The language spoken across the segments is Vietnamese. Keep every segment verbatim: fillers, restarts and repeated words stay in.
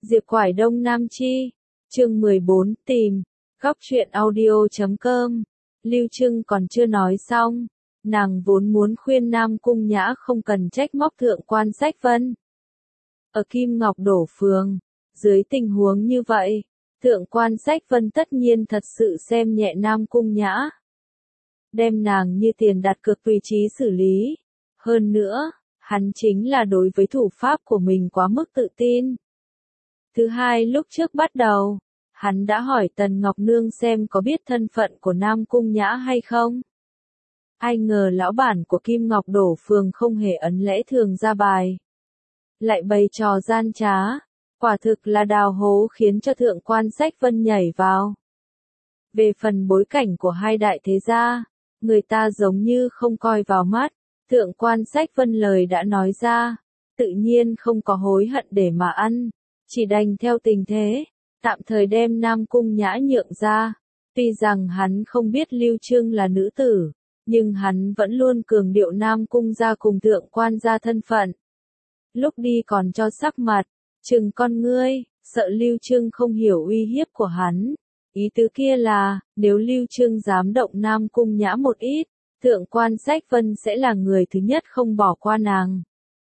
Diệp Quải Đông Nam Chi, chương mười bốn, tìm, góc truyện audio chấm com. Lưu Trưng còn chưa nói xong, nàng vốn muốn khuyên Nam Cung Nhã không cần trách móc Thượng Quan Sách Vân. Ở Kim Ngọc Đổ Phường, dưới tình huống như vậy, Thượng Quan Sách Vân tất nhiên thật sự xem nhẹ Nam Cung Nhã. Đem nàng như tiền đặt cược tùy trí xử lý. Hơn nữa, hắn chính là đối với thủ pháp của mình quá mức tự tin. Thứ hai, lúc trước bắt đầu, hắn đã hỏi Tần Ngọc Nương xem có biết thân phận của Nam Cung Nhã hay không. Ai ngờ lão bản của Kim Ngọc Đổ Phường không hề ấn lẽ thường ra bài. Lại bày trò gian trá, quả thực là đào hố khiến cho Thượng Quan Sách Vân nhảy vào. Về phần bối cảnh của hai đại thế gia, người ta giống như không coi vào mắt, Thượng Quan Sách Vân lời đã nói ra, tự nhiên không có hối hận để mà ăn, chỉ đành theo tình thế, tạm thời đem Nam Cung Nhã nhượng ra. Tuy rằng hắn không biết Lưu Trưng là nữ tử, nhưng hắn vẫn luôn cường điệu Nam Cung gia cùng Thượng Quan gia thân phận. Lúc đi còn cho sắc mặt, trừng con ngươi, sợ Lưu Trưng không hiểu uy hiếp của hắn. Ý tứ kia là, nếu Lưu Trưng dám động Nam Cung Nhã một ít, Thượng Quan Sách Vân sẽ là người thứ nhất không bỏ qua nàng.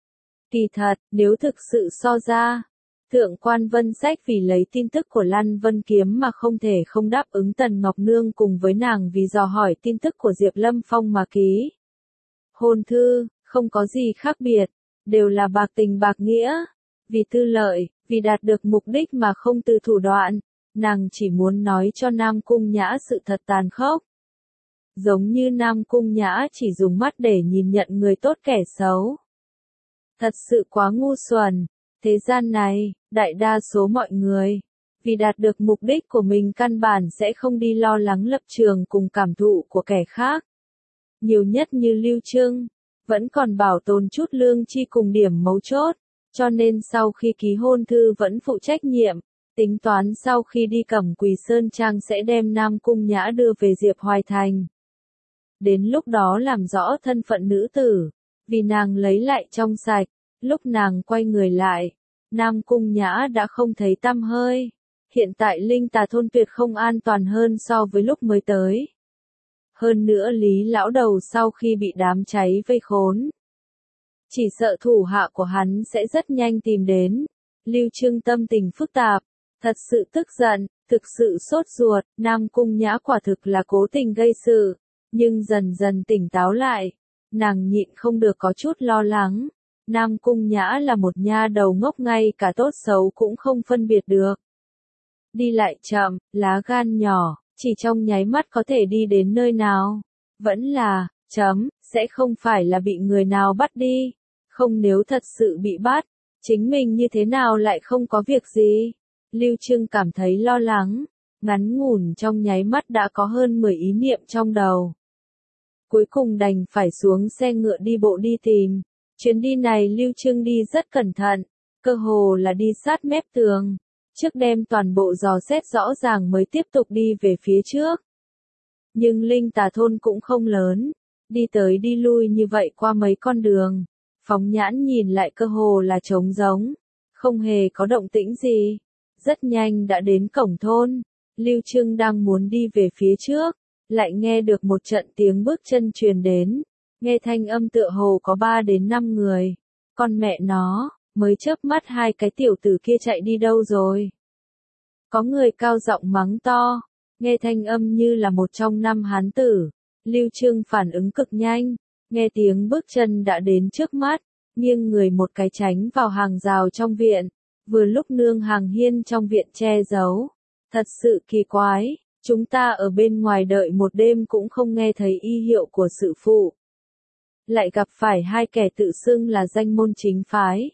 Kỳ thật, nếu thực sự so ra, Thượng Quan Vân Sách vì lấy tin tức của Lăng Vân Kiếm mà không thể không đáp ứng Tần Ngọc Nương cùng với nàng vì dò hỏi tin tức của Diệp Lâm Phong mà ký hôn thư, không có gì khác biệt, đều là bạc tình bạc nghĩa, vì tư lợi, vì đạt được mục đích mà không từ thủ đoạn, nàng chỉ muốn nói cho Nam Cung Nhã sự thật tàn khốc. Giống như Nam Cung Nhã chỉ dùng mắt để nhìn nhận người tốt kẻ xấu. Thật sự quá ngu xuẩn. Thế gian này, đại đa số mọi người, vì đạt được mục đích của mình căn bản sẽ không đi lo lắng lập trường cùng cảm thụ của kẻ khác. Nhiều nhất như Lưu Trưng, vẫn còn bảo tồn chút lương tri cùng điểm mấu chốt, cho nên sau khi ký hôn thư vẫn phụ trách nhiệm, tính toán sau khi đi Cẩm Quỳ Sơn Trang sẽ đem Nam Cung Nhã đưa về Diệp Hoài Thành. Đến lúc đó làm rõ thân phận nữ tử, vì nàng lấy lại trong sạch. Lúc nàng quay người lại, Nam Cung Nhã đã không thấy tăm hơi. Hiện tại Linh Tà thôn tuyệt không an toàn hơn so với lúc mới tới. Hơn nữa Lý lão đầu sau khi bị đám cháy vây khốn, chỉ sợ thủ hạ của hắn sẽ rất nhanh tìm đến. Lưu Trưng tâm tình phức tạp, thật sự tức giận, thực sự sốt ruột. Nam Cung Nhã quả thực là cố tình gây sự, nhưng dần dần tỉnh táo lại, nàng nhịn không được có chút lo lắng. Nam Cung Nhã là một nha đầu ngốc, ngay cả tốt xấu cũng không phân biệt được. Đi lại chậm, lá gan nhỏ, chỉ trong nháy mắt có thể đi đến nơi nào. Vẫn là, chấm, sẽ không phải là bị người nào bắt đi. Không, nếu thật sự bị bắt, chính mình như thế nào lại không có việc gì. Lưu Trưng cảm thấy lo lắng, ngắn ngủn trong nháy mắt đã có hơn mười ý niệm trong đầu. Cuối cùng đành phải xuống xe ngựa đi bộ đi tìm. Chuyến đi này Lưu Trưng đi rất cẩn thận, cơ hồ là đi sát mép tường, trước đem toàn bộ dò xét rõ ràng mới tiếp tục đi về phía trước. Nhưng Linh Tà thôn cũng không lớn, đi tới đi lui như vậy qua mấy con đường, phóng nhãn nhìn lại cơ hồ là trống rỗng, không hề có động tĩnh gì. Rất nhanh đã đến cổng thôn, Lưu Trưng đang muốn đi về phía trước, lại nghe được một trận tiếng bước chân truyền đến. Nghe thanh âm tựa hồ có ba đến năm người. Con mẹ nó, mới chớp mắt hai cái tiểu tử kia chạy đi đâu rồi? Có người cao giọng mắng to, nghe thanh âm như là một trong năm hán tử. Lưu Trưng phản ứng cực nhanh, nghe tiếng bước chân đã đến trước mắt, nghiêng người một cái tránh vào hàng rào trong viện, vừa lúc nương hàng hiên trong viện che giấu. Thật sự kỳ quái, chúng ta ở bên ngoài đợi một đêm cũng không nghe thấy y hiệu của sự phụ. Lại gặp phải hai kẻ tự xưng là danh môn chính phái.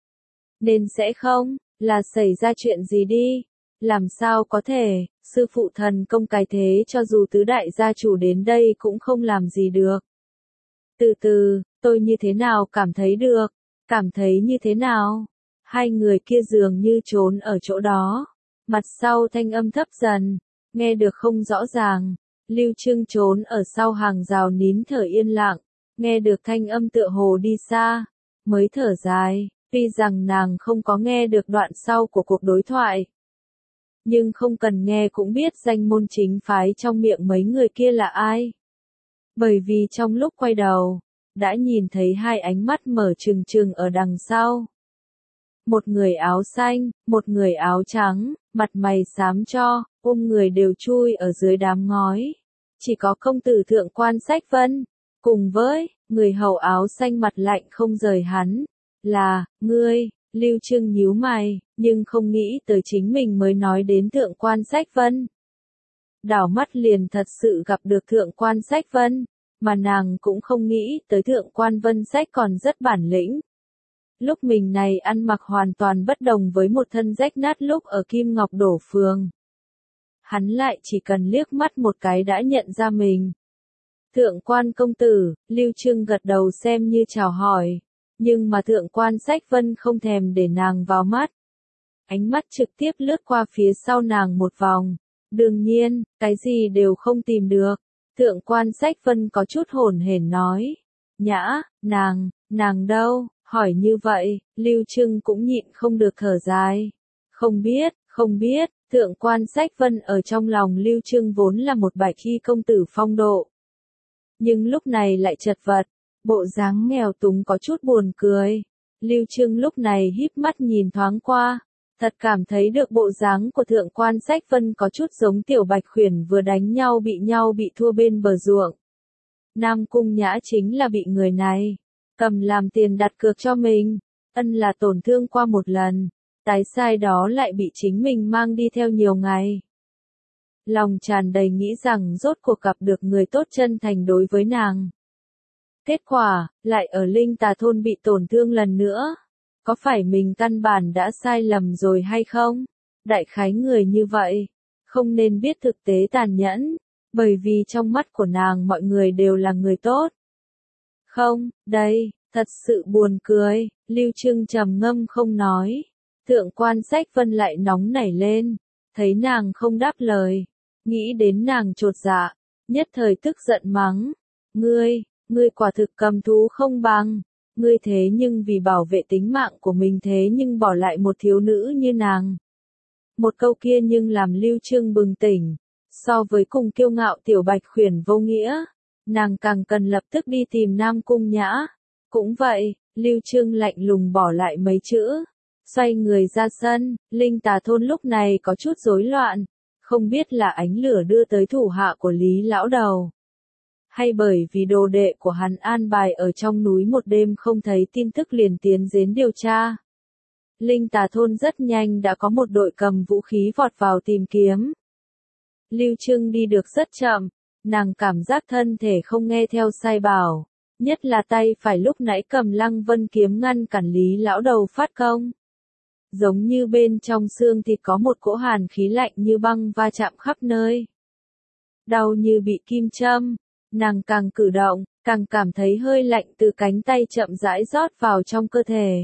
Nên sẽ không, là xảy ra chuyện gì đi, làm sao có thể, sư phụ thần công cái thế cho dù tứ đại gia chủ đến đây cũng không làm gì được. Từ từ, tôi như thế nào cảm thấy được, cảm thấy như thế nào, hai người kia dường như trốn ở chỗ đó, mặt sau thanh âm thấp dần, nghe được không rõ ràng, Lưu Trưng trốn ở sau hàng rào nín thở yên lặng. Nghe được thanh âm tựa hồ đi xa, mới thở dài, Tuy rằng nàng không có nghe được đoạn sau của cuộc đối thoại, nhưng không cần nghe cũng biết danh môn chính phái trong miệng mấy người kia là ai. Bởi vì trong lúc quay đầu, đã nhìn thấy hai ánh mắt mở trừng trừng ở đằng sau. Một người áo xanh, một người áo trắng, mặt mày xám cho, ôm người đều chui ở dưới đám ngói. Chỉ có công tử thượng quan Sách Vân, cùng với, người hầu áo xanh mặt lạnh không rời hắn, là, ngươi, Lưu Trưng nhíu mày, nhưng không nghĩ tới chính mình mới nói đến thượng quan Sách Vân. Đảo mắt liền thật sự gặp được thượng quan Sách Vân, mà nàng cũng không nghĩ tới thượng quan Vân Sách còn rất bản lĩnh. Lúc mình này ăn mặc hoàn toàn bất đồng với một thân rách nát lúc ở Kim Ngọc Đổ Phường. Hắn lại chỉ cần liếc mắt một cái đã nhận ra mình. Thượng quan công tử, Lưu Trưng gật đầu xem như chào hỏi, nhưng mà thượng quan Sách Vân không thèm để nàng vào mắt. Ánh mắt trực tiếp lướt qua phía sau nàng một vòng, đương nhiên, cái gì đều không tìm được. Thượng quan Sách Vân có chút hổn hển nói, nhã, nàng, nàng đâu, hỏi như vậy, Lưu Trưng cũng nhịn không được thở dài. Không biết, không biết, thượng quan Sách Vân ở trong lòng Lưu Trưng vốn là một bạch y công tử phong độ. Nhưng lúc này lại chật vật, bộ dáng nghèo túng có chút buồn cười. Lưu Trưng lúc này híp mắt nhìn thoáng qua, thật cảm thấy được bộ dáng của thượng quan Sách Vân có chút giống tiểu bạch khuyển vừa đánh nhau bị nhau bị thua bên bờ ruộng. Nam Cung Nhã chính là bị người này cầm làm tiền đặt cược cho mình, ân là tổn thương qua một lần, tái sai đó lại bị chính mình mang đi theo nhiều ngày. Lòng tràn đầy nghĩ rằng rốt cuộc gặp được người tốt chân thành đối với nàng. Kết quả, lại ở Linh Tà Thôn bị tổn thương lần nữa. Có phải mình căn bản đã sai lầm rồi hay không? Đại khái người như vậy, không nên biết thực tế tàn nhẫn, bởi vì trong mắt của nàng mọi người đều là người tốt. Không, đây, thật sự buồn cười, Lưu Trưng trầm ngâm không nói. Thượng quan Sách Vân lại nóng nảy lên, thấy nàng không đáp lời, nghĩ đến nàng chột dạ, nhất thời tức giận mắng. Ngươi, ngươi quả thực cầm thú không bằng, ngươi thế nhưng vì bảo vệ tính mạng của mình thế nhưng bỏ lại một thiếu nữ như nàng. Một câu kia nhưng làm Lưu Trưng bừng tỉnh, so với cùng kiêu ngạo tiểu bạch khuyển vô nghĩa, nàng càng cần lập tức đi tìm Nam Cung Nhã. Cũng vậy, Lưu Trưng lạnh lùng bỏ lại mấy chữ, xoay người ra sân. Linh Tà Thôn lúc này có chút rối loạn, không biết là ánh lửa đưa tới thủ hạ của Lý lão đầu, hay bởi vì đồ đệ của hắn an bài ở trong núi một đêm không thấy tin tức liền tiến đến điều tra. Linh Tà Thôn rất nhanh đã có một đội cầm vũ khí vọt vào tìm kiếm. Lưu Trưng đi được rất chậm, nàng cảm giác thân thể không nghe theo sai bảo, nhất là tay phải lúc nãy cầm Lăng Vân kiếm ngăn cản Lý lão đầu phát công. Giống như bên trong xương thịt có một cỗ hàn khí lạnh như băng va chạm khắp nơi. Đau như bị kim châm, nàng càng cử động, càng cảm thấy hơi lạnh từ cánh tay chậm rãi rót vào trong cơ thể.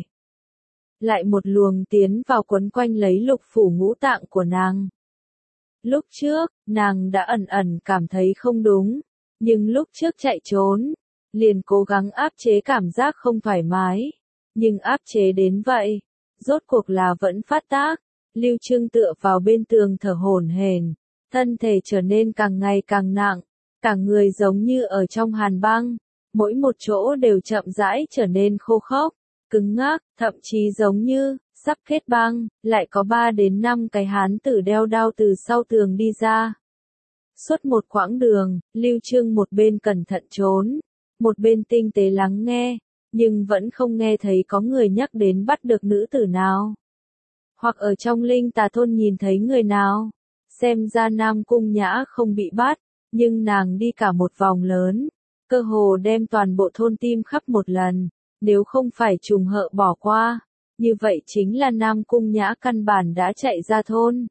Lại một luồng tiến vào quấn quanh lấy lục phủ ngũ tạng của nàng. Lúc trước, nàng đã ẩn ẩn cảm thấy không đúng, nhưng lúc trước chạy trốn, liền cố gắng áp chế cảm giác không thoải mái, nhưng áp chế đến vậy, rốt cuộc là vẫn phát tác. Lưu Trưng tựa vào bên tường thở hổn hển, thân thể trở nên càng ngày càng nặng, cả người giống như ở trong hàn băng, mỗi một chỗ đều chậm rãi trở nên khô khốc, cứng ngắc, thậm chí giống như sắp kết băng. Lại có ba đến năm cái hán tử đeo đao từ sau tường đi ra. Suốt một quãng đường, Lưu Trưng một bên cẩn thận trốn, một bên tinh tế lắng nghe, nhưng vẫn không nghe thấy có người nhắc đến bắt được nữ tử nào, hoặc ở trong Linh Tà Thôn nhìn thấy người nào. Xem ra Nam Cung Nhã không bị bắt, nhưng nàng đi cả một vòng lớn, cơ hồ đem toàn bộ thôn tim khắp một lần, nếu không phải trùng hợp bỏ qua, như vậy chính là Nam Cung Nhã căn bản đã chạy ra thôn.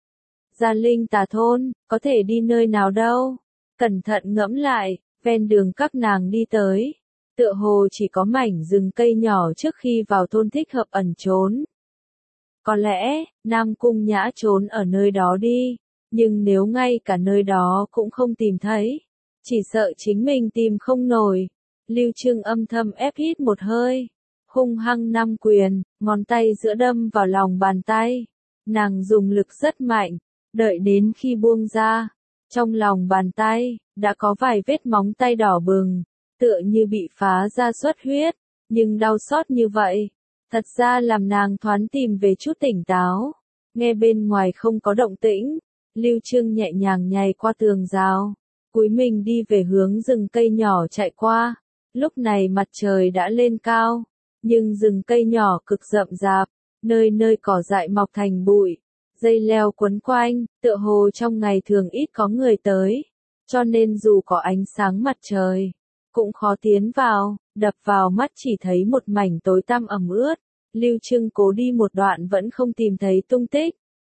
Ra Linh Tà Thôn, có thể đi nơi nào đâu? Cẩn thận ngẫm lại, ven đường các nàng đi tới, tựa hồ chỉ có mảnh rừng cây nhỏ trước khi vào thôn thích hợp ẩn trốn. Có lẽ, Nam Cung Nhã trốn ở nơi đó đi, nhưng nếu ngay cả nơi đó cũng không tìm thấy, chỉ sợ chính mình tìm không nổi. Lưu Trưng âm thầm ép hít một hơi, hung hăng năm quyền, ngón tay giữa đâm vào lòng bàn tay. Nàng dùng lực rất mạnh, đợi đến khi buông ra, trong lòng bàn tay, đã có vài vết móng tay đỏ bừng, tựa như bị phá ra xuất huyết, nhưng đau xót như vậy, thật ra làm nàng thoáng tìm về chút tỉnh táo. Nghe bên ngoài không có động tĩnh, Lưu Trương nhẹ nhàng nhảy qua tường rào, cúi mình đi về hướng rừng cây nhỏ chạy qua. Lúc này mặt trời đã lên cao, nhưng rừng cây nhỏ cực rậm rạp, nơi nơi cỏ dại mọc thành bụi, dây leo quấn quanh, tựa hồ trong ngày thường ít có người tới, cho nên dù có ánh sáng mặt trời, cũng khó tiến vào, đập vào mắt chỉ thấy một mảnh tối tăm ẩm ướt. Lưu Trương cố đi một đoạn vẫn không tìm thấy tung tích.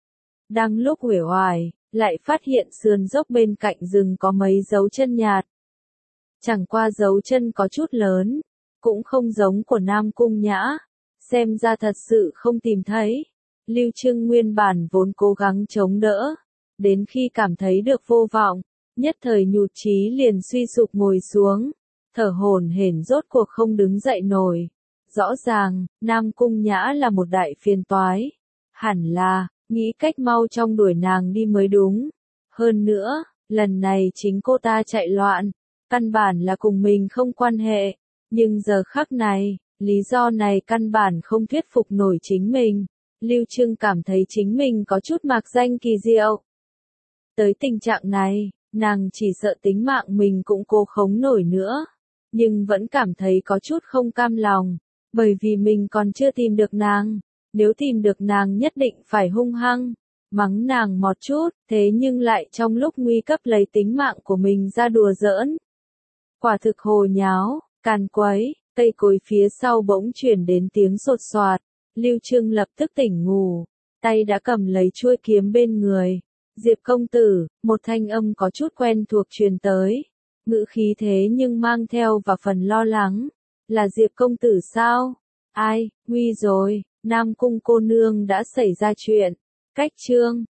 Đang lúc uể oải, lại phát hiện sườn dốc bên cạnh rừng có mấy dấu chân nhạt. Chẳng qua dấu chân có chút lớn, cũng không giống của Nam Cung Nhã, xem ra thật sự không tìm thấy. Lưu Trương nguyên bản vốn cố gắng chống đỡ, đến khi cảm thấy được vô vọng, nhất thời nhụt chí liền suy sụp ngồi xuống, thở hổn hển rốt cuộc không đứng dậy nổi. Rõ ràng, Nam Cung Nhã là một đại phiền toái, hẳn là, nghĩ cách mau trong đuổi nàng đi mới đúng. Hơn nữa, lần này chính cô ta chạy loạn, căn bản là cùng mình không quan hệ, nhưng giờ khắc này, lý do này căn bản không thuyết phục nổi chính mình. Lưu Trương cảm thấy chính mình có chút mạc danh kỳ diệu. Tới tình trạng này, nàng chỉ sợ tính mạng mình cũng cố khống nổi nữa, nhưng vẫn cảm thấy có chút không cam lòng, bởi vì mình còn chưa tìm được nàng, nếu tìm được nàng nhất định phải hung hăng, mắng nàng một chút, thế nhưng lại trong lúc nguy cấp lấy tính mạng của mình ra đùa giỡn. Quả thực hồ nháo, càn quấy, cây cối phía sau bỗng chuyển đến tiếng sột soạt, Lưu Trương lập tức tỉnh ngủ, tay đã cầm lấy chuôi kiếm bên người. Diệp công tử, một thanh âm có chút quen thuộc truyền tới, ngữ khí thế nhưng mang theo và phần lo lắng, là Diệp công tử sao? Ai, nguy rồi, Nam Cung cô nương đã xảy ra chuyện. Cách chương